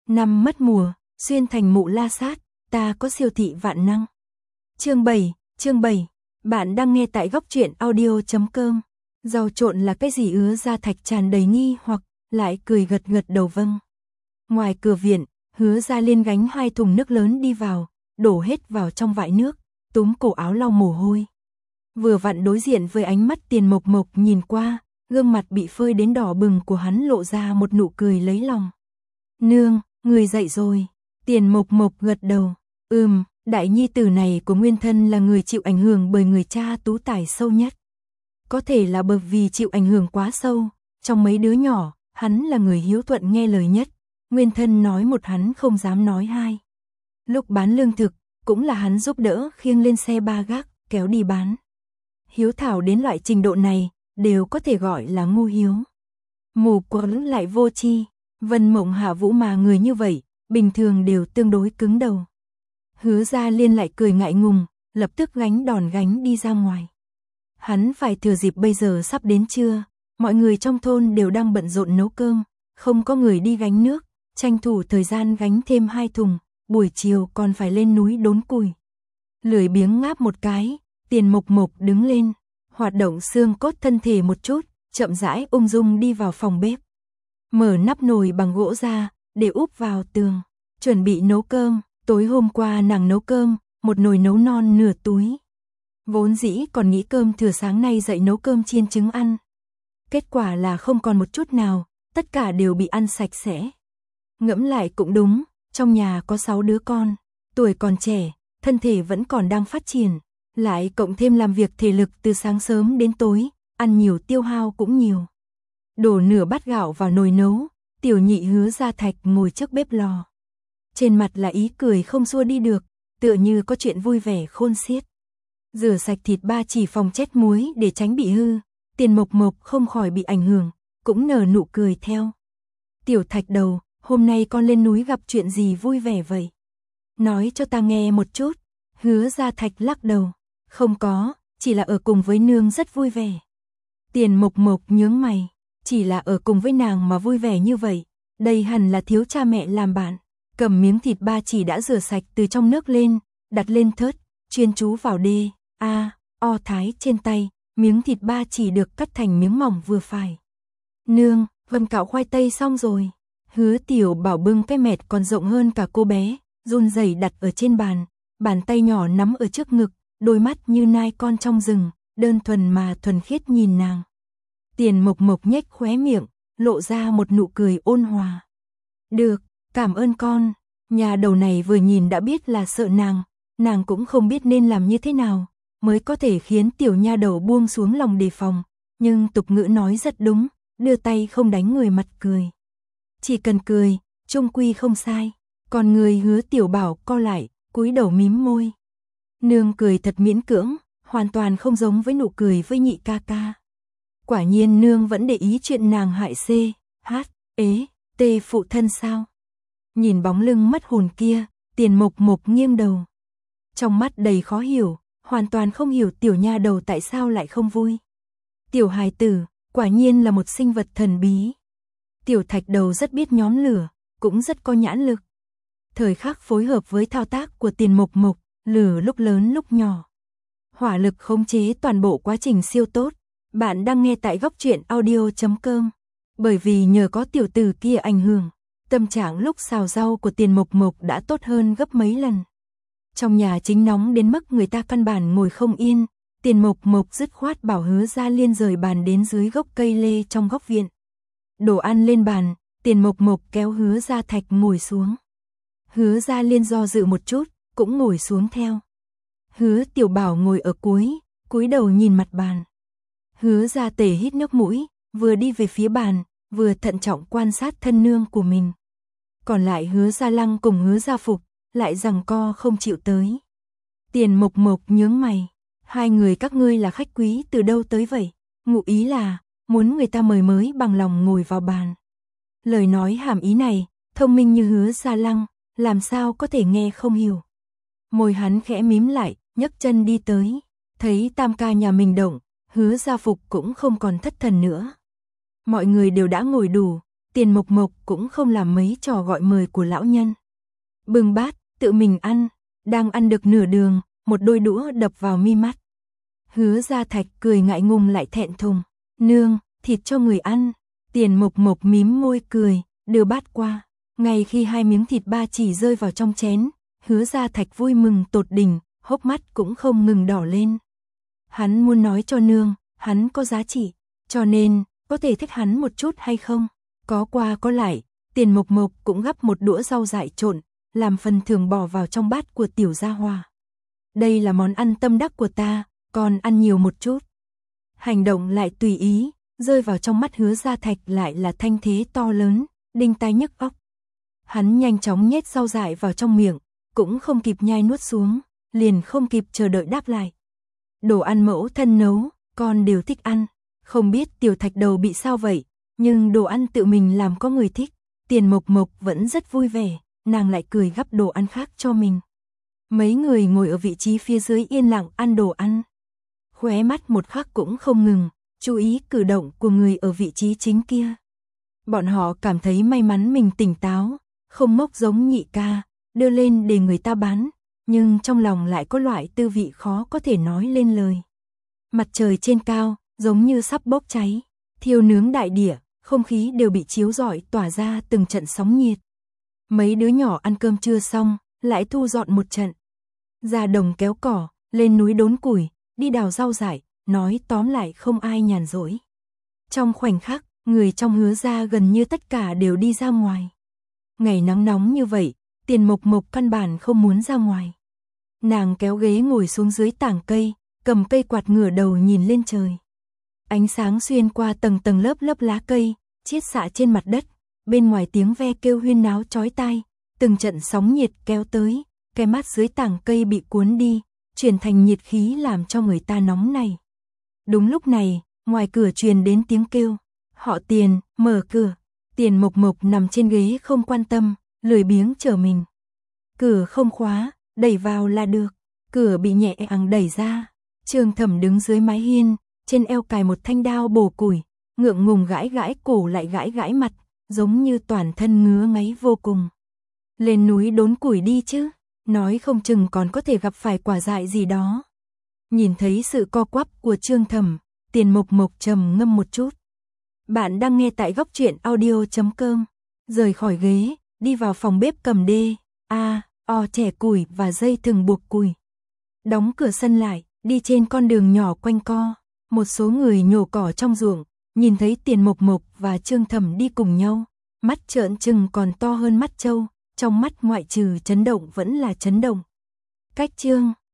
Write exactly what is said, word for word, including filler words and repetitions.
Năm mất mùa, xuyên thành mụ la sát, ta có siêu thị vạn năng. Chương bảy, chương bảy. Bạn đang nghe tại góc truyện audio chấm com. Rau trộn là cái gì? Hứa Gia Thạch tràn đầy nghi hoặc, lại cười gật gật đầu vâng. Ngoài cửa viện, Hứa Gia Liên gánh hai thùng nước lớn đi vào, đổ hết vào trong vại nước, túm cổ áo lau mồ hôi. Vừa vặn đối diện với ánh mắt Tiền Mộc Mộc nhìn qua, gương mặt bị phơi đến đỏ bừng của hắn lộ ra một nụ cười lấy lòng. Nương, người dậy rồi. Tiền Mộc Mộc gật đầu. Ừm, đại nhi tử này của nguyên thân là người chịu ảnh hưởng bởi người cha tú tài sâu nhất. Có thể là bởi vì chịu ảnh hưởng quá sâu, trong mấy đứa nhỏ, hắn là người hiếu thuận nghe lời nhất. Nguyên thân nói một hắn không dám nói hai. Lúc bán lương thực, cũng là hắn giúp đỡ khiêng lên xe ba gác, kéo đi bán. Hiếu thảo đến loại trình độ này, đều có thể gọi là ngu hiếu. Mù quáng lại vô tri. Vân Mộng Hạ Vũ mà người như vậy, bình thường đều tương đối cứng đầu. Hứa Gia Liên lại cười ngại ngùng, lập tức gánh đòn gánh đi ra ngoài. Hắn phải thừa dịp bây giờ sắp đến trưa, mọi người trong thôn đều đang bận rộn nấu cơm, không có người đi gánh nước, tranh thủ thời gian gánh thêm hai thùng, buổi chiều còn phải lên núi đốn củi. Lười biếng ngáp một cái, Tiền Mộc Mộc đứng lên, hoạt động xương cốt thân thể một chút, chậm rãi ung dung đi vào phòng bếp. Mở nắp nồi bằng gỗ ra, để úp vào tường, chuẩn bị nấu cơm. Tối hôm qua nàng nấu cơm, một nồi nấu non nửa túi. Vốn dĩ còn nghĩ cơm thừa sáng nay dậy nấu cơm chiên trứng ăn. Kết quả là không còn một chút nào, tất cả đều bị ăn sạch sẽ. Ngẫm lại cũng đúng, trong nhà có sáu đứa con, tuổi còn trẻ, thân thể vẫn còn đang phát triển, lại cộng thêm làm việc thể lực từ sáng sớm đến tối, ăn nhiều tiêu hao cũng nhiều. Đổ nửa bát gạo vào nồi nấu, tiểu nhị Hứa Gia Thạch ngồi trước bếp lò. Trên mặt là ý cười không xua đi được, tựa như có chuyện vui vẻ khôn xiết. Rửa sạch thịt ba chỉ phòng chết muối để tránh bị hư, Tiền Mộc Mộc không khỏi bị ảnh hưởng, cũng nở nụ cười theo. Tiểu Thạch đầu, hôm nay con lên núi gặp chuyện gì vui vẻ vậy? Nói cho ta nghe một chút. Hứa Gia Thạch lắc đầu, không có, chỉ là ở cùng với nương rất vui vẻ. Tiền Mộc Mộc nhướng mày, chỉ là ở cùng với nàng mà vui vẻ như vậy, đây hẳn là thiếu cha mẹ làm bạn. Cầm miếng thịt ba chỉ đã rửa sạch từ trong nước lên, đặt lên thớt, chuyên chú vào đê, a, o thái trên tay, miếng thịt ba chỉ được cắt thành miếng mỏng vừa phải. Nương, Vân cạo khoai tây xong rồi. Hứa Tiểu Bảo bưng cái mẹt còn rộng hơn cả cô bé, run rẩy đặt ở trên bàn, bàn tay nhỏ nắm ở trước ngực, đôi mắt như nai con trong rừng, đơn thuần mà thuần khiết nhìn nàng. Tiền Mộc Mộc nhếch khóe miệng, lộ ra một nụ cười ôn hòa. Được, cảm ơn con. Nhà đầu này vừa nhìn đã biết là sợ nàng, nàng cũng không biết nên làm như thế nào, mới có thể khiến tiểu nha đầu buông xuống lòng đề phòng, nhưng tục ngữ nói rất đúng, đưa tay không đánh người mặt cười. Chỉ cần cười, chung quy không sai. Còn người Hứa Tiểu Bảo co lại, cúi đầu mím môi. Nương cười thật miễn cưỡng, hoàn toàn không giống với nụ cười với nhị ca ca. Quả nhiên nương vẫn để ý chuyện nàng hại C, H, ế, T phụ thân sao? Nhìn bóng lưng mất hồn kia, Tiền Mộc Mộc nghiêng đầu. Trong mắt đầy khó hiểu, hoàn toàn không hiểu tiểu nha đầu tại sao lại không vui. Tiểu hài tử, quả nhiên là một sinh vật thần bí. Tiểu Thạch đầu rất biết nhóm lửa, cũng rất có nhãn lực. Thời khắc phối hợp với thao tác của Tiền Mộc Mộc, lửa lúc lớn lúc nhỏ. Hỏa lực khống chế toàn bộ quá trình siêu tốt. Bạn đang nghe tại góc truyện audio chấm com. Bởi vì nhờ có tiểu tử kia ảnh hưởng, tâm trạng lúc xào rau của Tiền Mộc Mộc đã tốt hơn gấp mấy lần. Trong nhà chính nóng đến mức người ta căn bản ngồi không yên, Tiền Mộc Mộc dứt khoát bảo Hứa Gia Liên rời bàn đến dưới gốc cây lê trong góc viện. Đồ ăn lên bàn, Tiền Mộc Mộc kéo Hứa Gia Thạch ngồi xuống. Hứa Gia Liên do dự một chút, cũng ngồi xuống theo. Hứa Tiểu Bảo ngồi ở cuối, cúi đầu nhìn mặt bàn. Hứa Gia Tể hít nước mũi, vừa đi về phía bàn, vừa thận trọng quan sát thân nương của mình. Còn lại Hứa Gia Lăng cùng Hứa Gia Phục, lại giằng co không chịu tới. Tiền Mộc Mộc nhướng mày, hai người các ngươi là khách quý từ đâu tới vậy? Ngụ ý là, muốn người ta mời mới bằng lòng ngồi vào bàn. Lời nói hàm ý này, thông minh như Hứa Gia Lăng, làm sao có thể nghe không hiểu. Môi hắn khẽ mím lại, nhấc chân đi tới, thấy tam ca nhà mình động, Hứa Gia Phục cũng không còn thất thần nữa. Mọi người đều đã ngồi đủ, Tiền Mộc Mộc cũng không làm mấy trò gọi mời của lão nhân. Bưng bát, tự mình ăn, đang ăn được nửa đường, một đôi đũa đập vào mi mắt. Hứa Gia Thạch cười ngại ngùng lại thẹn thùng, nương, thịt cho người ăn. Tiền Mộc Mộc mím môi cười, đưa bát qua. Ngay khi hai miếng thịt ba chỉ rơi vào trong chén, Hứa Gia Thạch vui mừng tột đỉnh, hốc mắt cũng không ngừng đỏ lên. Hắn muốn nói cho nương, hắn có giá trị, cho nên, có thể thích hắn một chút hay không? Có qua có lại, Tiền Mộc Mộc cũng gắp một đũa rau dại trộn, làm phần thưởng bỏ vào trong bát của Tiểu Gia Hoa. Đây là món ăn tâm đắc của ta, con ăn nhiều một chút. Hành động lại tùy ý, rơi vào trong mắt Hứa Gia Thạch lại là thanh thế to lớn, đinh tai nhức óc. Hắn nhanh chóng nhét rau dại vào trong miệng, cũng không kịp nhai nuốt xuống, liền không kịp chờ đợi đáp lại. Đồ ăn mẫu thân nấu, con đều thích ăn. Không biết Tiểu Thạch Đầu bị sao vậy, nhưng đồ ăn tự mình làm có người thích. Tiền Mộc Mộc vẫn rất vui vẻ, nàng lại cười gắp đồ ăn khác cho mình. Mấy người ngồi ở vị trí phía dưới yên lặng ăn đồ ăn. Khóe mắt một khắc cũng không ngừng, chú ý cử động của người ở vị trí chính kia. Bọn họ cảm thấy may mắn mình tỉnh táo, không ngốc giống Nhị ca, đưa lên để người ta bán, nhưng trong lòng lại có loại tư vị khó có thể nói lên lời. Mặt trời trên cao, giống như sắp bốc cháy, thiêu nướng đại địa, không khí đều bị chiếu rọi tỏa ra từng trận sóng nhiệt. Mấy đứa nhỏ ăn cơm trưa xong, lại thu dọn một trận. Ra đồng kéo cỏ, lên núi đốn củi, đi đào rau dại, nói tóm lại không ai nhàn rỗi. Trong khoảnh khắc, người trong Hứa gia gần như tất cả đều đi ra ngoài. Ngày nắng nóng như vậy, Tiền Mộc Mộc căn bản không muốn ra ngoài. Nàng kéo ghế ngồi xuống dưới tảng cây, cầm cây quạt ngửa đầu nhìn lên trời. Ánh sáng xuyên qua tầng tầng lớp lớp lá cây, chiết xạ trên mặt đất, bên ngoài tiếng ve kêu huyên náo chói tai, từng trận sóng nhiệt kéo tới, cái mát dưới tảng cây bị cuốn đi, chuyển thành nhiệt khí làm cho người ta nóng này. Đúng lúc này, ngoài cửa truyền đến tiếng kêu, họ Tiền, mở cửa. Tiền Mộc Mộc nằm trên ghế không quan tâm, lười biếng chờ mình. Cửa không khóa, đẩy vào là được. Cửa bị nhẹ nhàng đẩy ra. Trương Thẩm đứng dưới mái hiên, trên eo cài một thanh đao bổ củi, ngượng ngùng gãi gãi cổ lại gãi gãi mặt, giống như toàn thân ngứa ngáy vô cùng. Lên núi đốn củi đi chứ, nói không chừng còn có thể gặp phải quả dại gì đó. Nhìn thấy sự co quắp của Trương Thẩm, Tiền Mộc Mộc trầm ngâm một chút. Bạn đang nghe tại góc truyện audio chấm com. Rời khỏi ghế, đi vào phòng bếp cầm đê, a, o chẻ củi và dây thừng buộc củi. Đóng cửa sân lại, đi trên con đường nhỏ quanh co. Một số người nhổ cỏ trong ruộng, nhìn thấy Tiền Mộc Mộc và Trương Thẩm đi cùng nhau. Mắt trợn trừng còn to hơn mắt trâu, trong mắt ngoại trừ chấn động vẫn là chấn động. Cách Trương